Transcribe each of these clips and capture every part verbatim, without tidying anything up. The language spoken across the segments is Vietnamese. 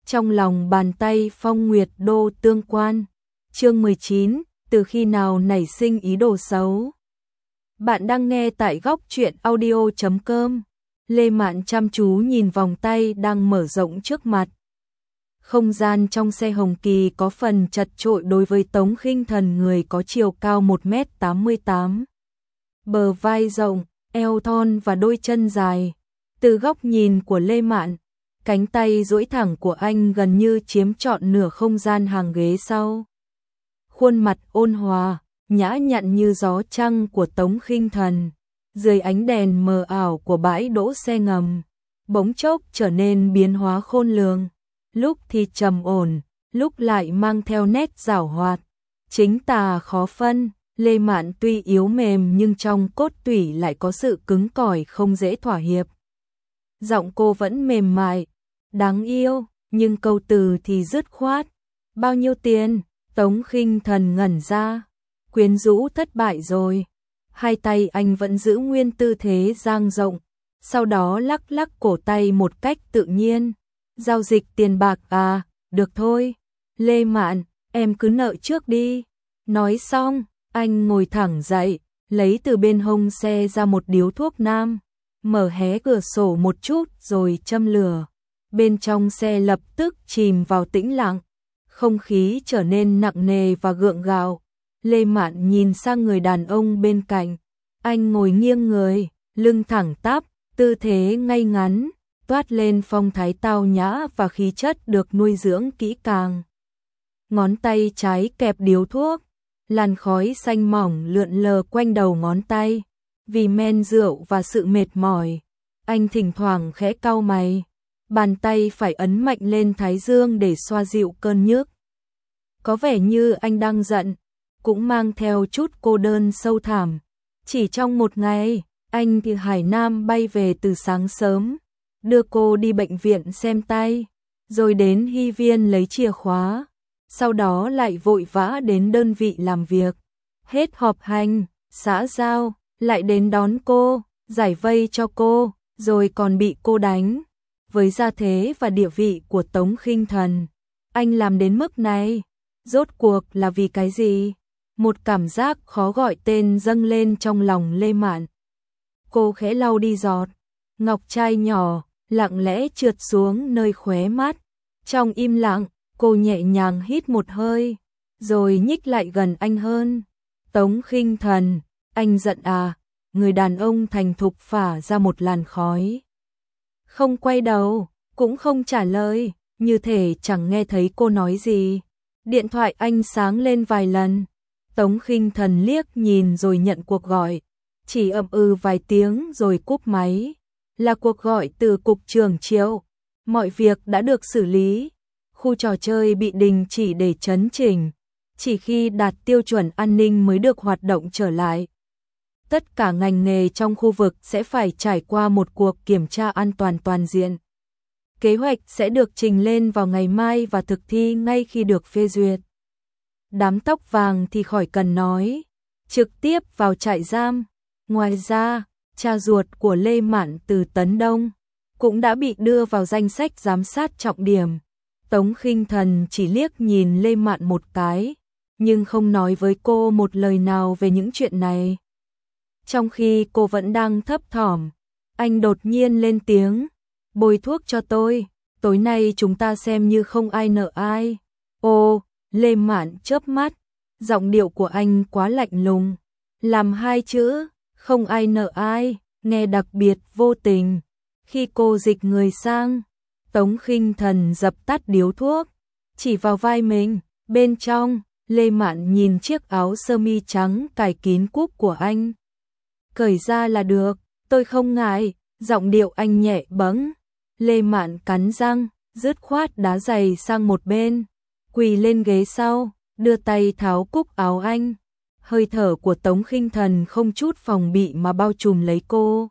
Trong lòng bàn tay Phong Nguyệt Đô tương quan. Chương mười chín, từ khi nào nảy sinh ý đồ xấu. Bạn đang nghe tại góc truyện audio chấm com. Lê Mạn chăm chú nhìn vòng tay đang mở rộng trước mặt. Không gian trong xe Hồng Kỳ có phần chật chội đối với Tống Khinh Thần, người có chiều cao một mét tám mươi tám. Bờ vai rộng, eo thon và đôi chân dài. Từ góc nhìn của Lê Mạn, cánh tay duỗi thẳng của anh gần như chiếm trọn nửa không gian hàng ghế sau. Khuôn mặt ôn hòa, nhã nhặn như gió trăng của Tống Khinh Thần, dưới ánh đèn mờ ảo của bãi đỗ xe ngầm, bỗng chốc trở nên biến hóa khôn lường, lúc thì trầm ổn, lúc lại mang theo nét giảo hoạt, chính tà khó phân. Lê Mạn tuy yếu mềm nhưng trong cốt tủy lại có sự cứng cỏi không dễ thỏa hiệp. Giọng cô vẫn mềm mại, đáng yêu, nhưng câu từ thì dứt khoát. Bao nhiêu tiền? Tống Khinh Thần ngẩn ra, quyến rũ thất bại rồi. Hai tay anh vẫn giữ nguyên tư thế dang rộng, sau đó lắc lắc cổ tay một cách tự nhiên. Giao dịch tiền bạc à, được thôi. Lê Mạn, em cứ nợ trước đi. Nói xong, anh ngồi thẳng dậy, lấy từ bên hông xe ra một điếu thuốc nam, mở hé cửa sổ một chút rồi châm lửa. Bên trong xe lập tức chìm vào tĩnh lặng, không khí trở nên nặng nề và gượng gạo. Lê Mạn nhìn sang người đàn ông bên cạnh, anh ngồi nghiêng người, lưng thẳng tắp, tư thế ngay ngắn, toát lên phong thái tao nhã và khí chất được nuôi dưỡng kỹ càng. Ngón tay trái kẹp điếu thuốc, làn khói xanh mỏng lượn lờ quanh đầu ngón tay. Vì men rượu và sự mệt mỏi, anh thỉnh thoảng khẽ cau mày, bàn tay phải ấn mạnh lên thái dương để xoa dịu cơn nhức. Có vẻ như anh đang giận, cũng mang theo chút cô đơn sâu thẳm. Chỉ trong một ngày, anh từ Hải Nam bay về từ sáng sớm, đưa cô đi bệnh viện xem tay, rồi đến Hy Viên lấy chìa khóa, sau đó lại vội vã đến đơn vị làm việc. Hết họp hành, xã giao, lại đến đón cô, giải vây cho cô, rồi còn bị cô đánh. Với gia thế và địa vị của Tống Khinh Thần, anh làm đến mức này, rốt cuộc là vì cái gì? Một cảm giác khó gọi tên dâng lên trong lòng Lê Mạn. Cô khẽ lau đi giọt ngọc trai nhỏ, lặng lẽ trượt xuống nơi khóe mắt. Trong im lặng, cô nhẹ nhàng hít một hơi, rồi nhích lại gần anh hơn. Tống Khinh Thần, anh giận à? Người đàn ông thành thục phả ra một làn khói. Không quay đầu, cũng không trả lời, như thể chẳng nghe thấy cô nói gì. Điện thoại anh sáng lên vài lần. Tống Khinh Thần liếc nhìn rồi nhận cuộc gọi, chỉ ậm ừ vài tiếng rồi cúp máy. Là cuộc gọi từ cục trưởng Triệu. Mọi việc đã được xử lý. Khu trò chơi bị đình chỉ để chấn chỉnh, chỉ khi đạt tiêu chuẩn an ninh mới được hoạt động trở lại. Tất cả ngành nghề trong khu vực sẽ phải trải qua một cuộc kiểm tra an toàn toàn diện. Kế hoạch sẽ được trình lên vào ngày mai và thực thi ngay khi được phê duyệt. Đám tóc vàng thì khỏi cần nói, trực tiếp vào trại giam. Ngoài ra, cha ruột của Lê Mạn từ Tấn Đông cũng đã bị đưa vào danh sách giám sát trọng điểm. Tống Khinh Thần chỉ liếc nhìn Lê Mạn một cái, nhưng không nói với cô một lời nào về những chuyện này. Trong khi cô vẫn đang thấp thỏm, anh đột nhiên lên tiếng, bôi thuốc cho tôi, tối nay chúng ta xem như không ai nợ ai. Ô, Lê Mạn chớp mắt, giọng điệu của anh quá lạnh lùng, làm hai chữ, không ai nợ ai, nghe đặc biệt vô tình. Khi cô dịch người sang, Tống Khinh Thần dập tắt điếu thuốc, chỉ vào vai mình, bên trong. Lê Mạn nhìn chiếc áo sơ mi trắng cài kín cúc của anh. Cởi ra là được, tôi không ngại. Giọng điệu anh nhẹ bẫng. Lê Mạn cắn răng, dứt khoát đá giày sang một bên, quỳ lên ghế sau, đưa tay tháo cúc áo anh. Hơi thở của Tống Khinh Thần không chút phòng bị mà bao trùm lấy cô,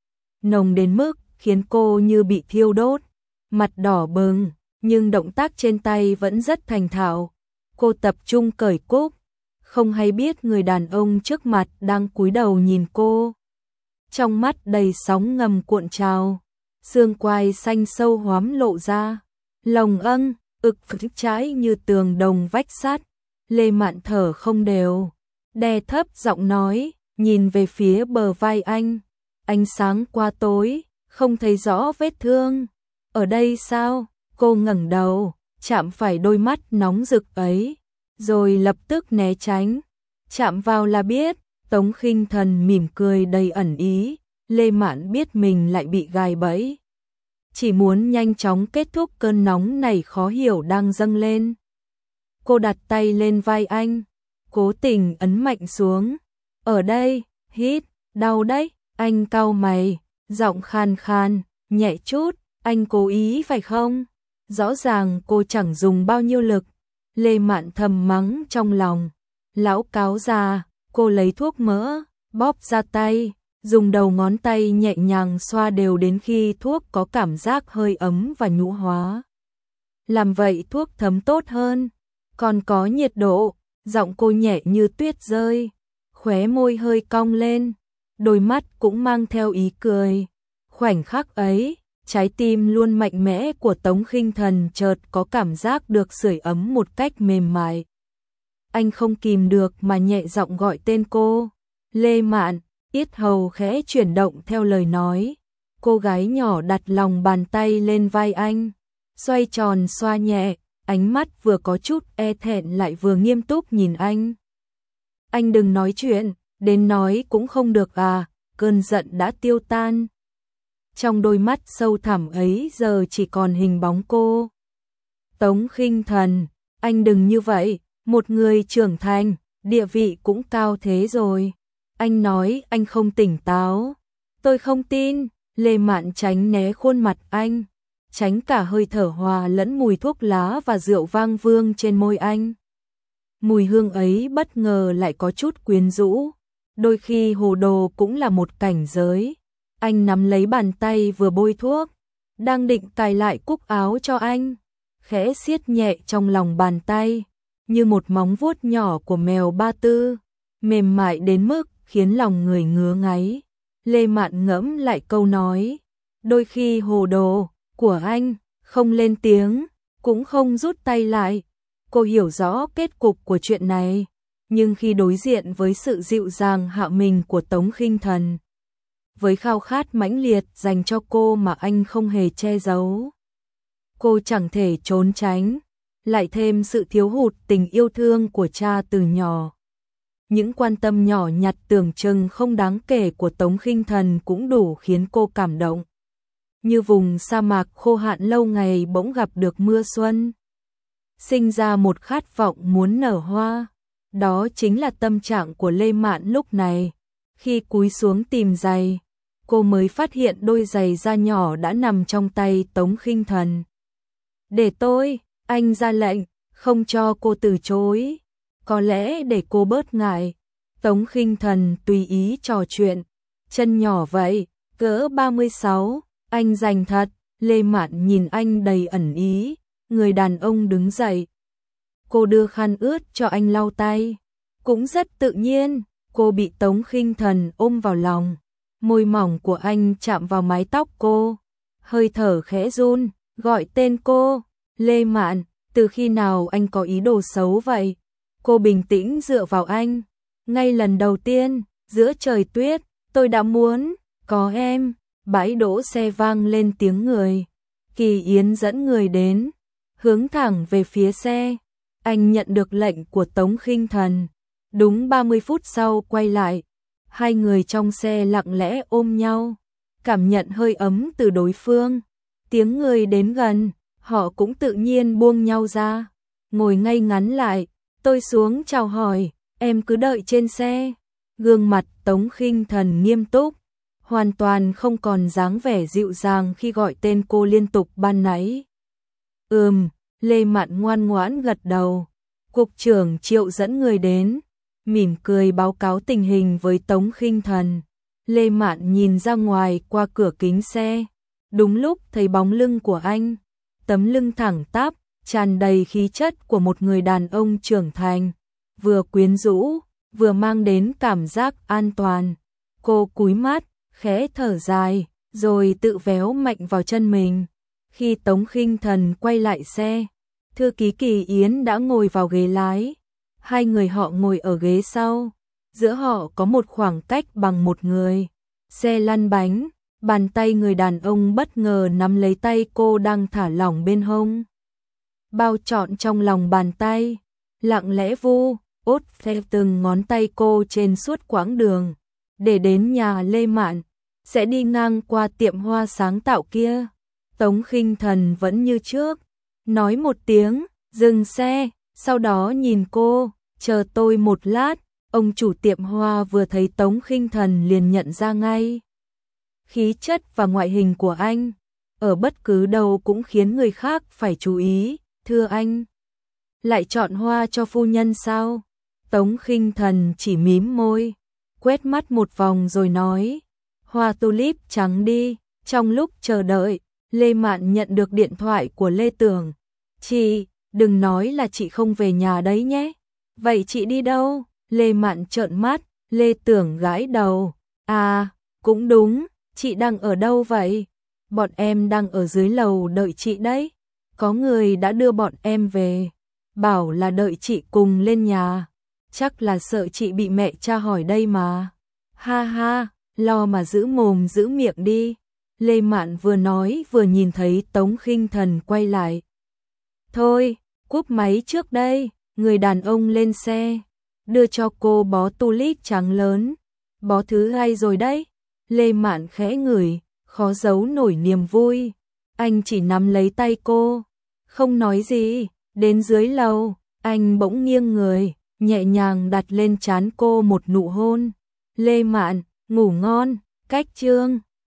nồng đến mức khiến cô như bị thiêu đốt, mặt đỏ bừng, nhưng động tác trên tay vẫn rất thành thạo. Cô tập trung cởi cúc, không hay biết người đàn ông trước mặt đang cúi đầu nhìn cô. Trong mắt đầy sóng ngầm cuộn trào, xương quai xanh sâu hoắm lộ ra. Lồng âng, ực phịch trái như tường đồng vách sắt. Lê Mạn thở không đều, đè thấp giọng nói, nhìn về phía bờ vai anh. Ánh sáng qua tối, không thấy rõ vết thương. Ở đây sao? Cô ngẩng đầu, chạm phải đôi mắt nóng rực ấy, rồi lập tức né tránh. Chạm vào là biết. Tống Khinh Thần mỉm cười đầy ẩn ý. Lê Mạn biết mình lại bị gài bẫy, chỉ muốn nhanh chóng kết thúc cơn nóng này khó hiểu đang dâng lên. Cô đặt tay lên vai anh, cố tình ấn mạnh xuống. Ở đây, hít, đau đấy. Anh cau mày, giọng khan khan, nhẹ chút. Anh cố ý phải không? Rõ ràng cô chẳng dùng bao nhiêu lực. Lê Mạn thầm mắng trong lòng. Lão cáo già. Cô lấy thuốc mỡ, bóp ra tay, dùng đầu ngón tay nhẹ nhàng xoa đều đến khi thuốc có cảm giác hơi ấm và nhũ hóa. Làm vậy thuốc thấm tốt hơn, còn có nhiệt độ. Giọng cô nhẹ như tuyết rơi, khóe môi hơi cong lên, đôi mắt cũng mang theo ý cười. Khoảnh khắc ấy, trái tim luôn mạnh mẽ của Tống Khinh Thần chợt có cảm giác được sưởi ấm một cách mềm mại. Anh không kìm được mà nhẹ giọng gọi tên cô. Lê Mạn. Yết hầu khẽ chuyển động theo lời nói. Cô gái nhỏ đặt lòng bàn tay lên vai anh, xoay tròn xoa nhẹ, ánh mắt vừa có chút e thẹn lại vừa nghiêm túc nhìn anh. Anh đừng nói chuyện, đến nói cũng không được à? Cơn giận đã tiêu tan. Trong đôi mắt sâu thẳm ấy giờ chỉ còn hình bóng cô. Tống Khinh Thần, anh đừng như vậy. Một người trưởng thành, địa vị cũng cao thế rồi. Anh nói anh không tỉnh táo. Tôi không tin. Lê Mạn tránh né khuôn mặt anh, tránh cả hơi thở hòa lẫn mùi thuốc lá và rượu vang vương trên môi anh. Mùi hương ấy bất ngờ lại có chút quyến rũ. Đôi khi hồ đồ cũng là một cảnh giới. Anh nắm lấy bàn tay vừa bôi thuốc, đang định cài lại cúc áo cho anh, khẽ siết nhẹ trong lòng bàn tay, như một móng vuốt nhỏ của mèo ba tư, mềm mại đến mức khiến lòng người ngứa ngáy. Lê Mạn ngẫm lại câu nói, đôi khi hồ đồ của anh, không lên tiếng, cũng không rút tay lại. Cô hiểu rõ kết cục của chuyện này, nhưng khi đối diện với sự dịu dàng hạ mình của Tống Khinh Thần, với khao khát mãnh liệt dành cho cô mà anh không hề che giấu, cô chẳng thể trốn tránh. Lại thêm sự thiếu hụt tình yêu thương của cha từ nhỏ. Những quan tâm nhỏ nhặt tưởng chừng không đáng kể của Tống Khinh Thần cũng đủ khiến cô cảm động. Như vùng sa mạc khô hạn lâu ngày bỗng gặp được mưa xuân, sinh ra một khát vọng muốn nở hoa. Đó chính là tâm trạng của Lê Mạn lúc này. Khi cúi xuống tìm giày, cô mới phát hiện đôi giày da nhỏ đã nằm trong tay Tống Khinh Thần. Để tôi, anh ra lệnh, không cho cô từ chối. Có lẽ để cô bớt ngại. Tống Khinh Thần tùy ý trò chuyện. Chân nhỏ vậy, cỡ ba mươi sáu, anh rành thật. Lê Mạn nhìn anh đầy ẩn ý. Người đàn ông đứng dậy. Cô đưa khăn ướt cho anh lau tay. Cũng rất tự nhiên, cô bị Tống Khinh Thần ôm vào lòng. Môi mỏng của anh chạm vào mái tóc cô. Hơi thở khẽ run, gọi tên cô. Lê Mạn, từ khi nào anh có ý đồ xấu vậy? Cô bình tĩnh dựa vào anh. Ngay lần đầu tiên, giữa trời tuyết, tôi đã muốn có em. Bãi đỗ xe vang lên tiếng người. Kỳ Yến dẫn người đến, hướng thẳng về phía xe. Anh nhận được lệnh của Tống Khinh Thần. Đúng ba mươi phút sau quay lại. Hai người trong xe lặng lẽ ôm nhau, cảm nhận hơi ấm từ đối phương. Tiếng người đến gần, họ cũng tự nhiên buông nhau ra, ngồi ngay ngắn lại. Tôi xuống chào hỏi, em cứ đợi trên xe. Gương mặt Tống Khinh Thần nghiêm túc, hoàn toàn không còn dáng vẻ dịu dàng khi gọi tên cô liên tục ban nãy. Ừm, Lê Mạn ngoan ngoãn gật đầu. Cục trưởng Triệu dẫn người đến, mỉm cười báo cáo tình hình với Tống Khinh Thần. Lê Mạn nhìn ra ngoài qua cửa kính xe, đúng lúc thấy bóng lưng của anh, tấm lưng thẳng tắp, tràn đầy khí chất của một người đàn ông trưởng thành, vừa quyến rũ, vừa mang đến cảm giác an toàn. Cô cúi mắt, khẽ thở dài, rồi tự véo mạnh vào chân mình. Khi Tống Khinh Thần quay lại xe, thư ký Kỳ Yến đã ngồi vào ghế lái. Hai người họ ngồi ở ghế sau, giữa họ có một khoảng cách bằng một người. Xe lăn bánh, bàn tay người đàn ông bất ngờ nắm lấy tay cô đang thả lỏng bên hông. Bao trọn trong lòng bàn tay, lặng lẽ vu ốt theo từng ngón tay cô trên suốt quãng đường. Để đến nhà Lê Mạn, sẽ đi ngang qua tiệm hoa sáng tạo kia. Tống Khinh Thần vẫn như trước, nói một tiếng, dừng xe, sau đó nhìn cô, chờ tôi một lát. Ông chủ tiệm hoa vừa thấy Tống Khinh Thần liền nhận ra ngay. Khí chất và ngoại hình của anh, ở bất cứ đâu cũng khiến người khác phải chú ý. Thưa anh, lại chọn hoa cho phu nhân sao? Tống Khinh Thần chỉ mím môi, quét mắt một vòng rồi nói, hoa tulip trắng đi. Trong lúc chờ đợi, Lê Mạn nhận được điện thoại của Lê Tưởng. Chị, đừng nói là chị không về nhà đấy nhé. Vậy chị đi đâu? Lê Mạn trợn mắt, Lê Tưởng gãi đầu. À, cũng đúng, chị đang ở đâu vậy? Bọn em đang ở dưới lầu đợi chị đấy. Có người đã đưa bọn em về, bảo là đợi chị cùng lên nhà. Chắc là sợ chị bị mẹ tra hỏi đây mà. Ha ha, lo mà giữ mồm giữ miệng đi. Lê Mạn vừa nói vừa nhìn thấy Tống Khinh Thần quay lại. Thôi, cúp máy trước đây. Người đàn ông lên xe, đưa cho cô bó tulip trắng lớn. Bó thứ hai rồi đấy. Lê Mạn khẽ ngửi, khó giấu nổi niềm vui. Anh chỉ nắm lấy tay cô, không nói gì. Đến dưới lầu, anh bỗng nghiêng người, nhẹ nhàng đặt lên trán cô một nụ hôn. Lê Mạn, ngủ ngon. Cách chương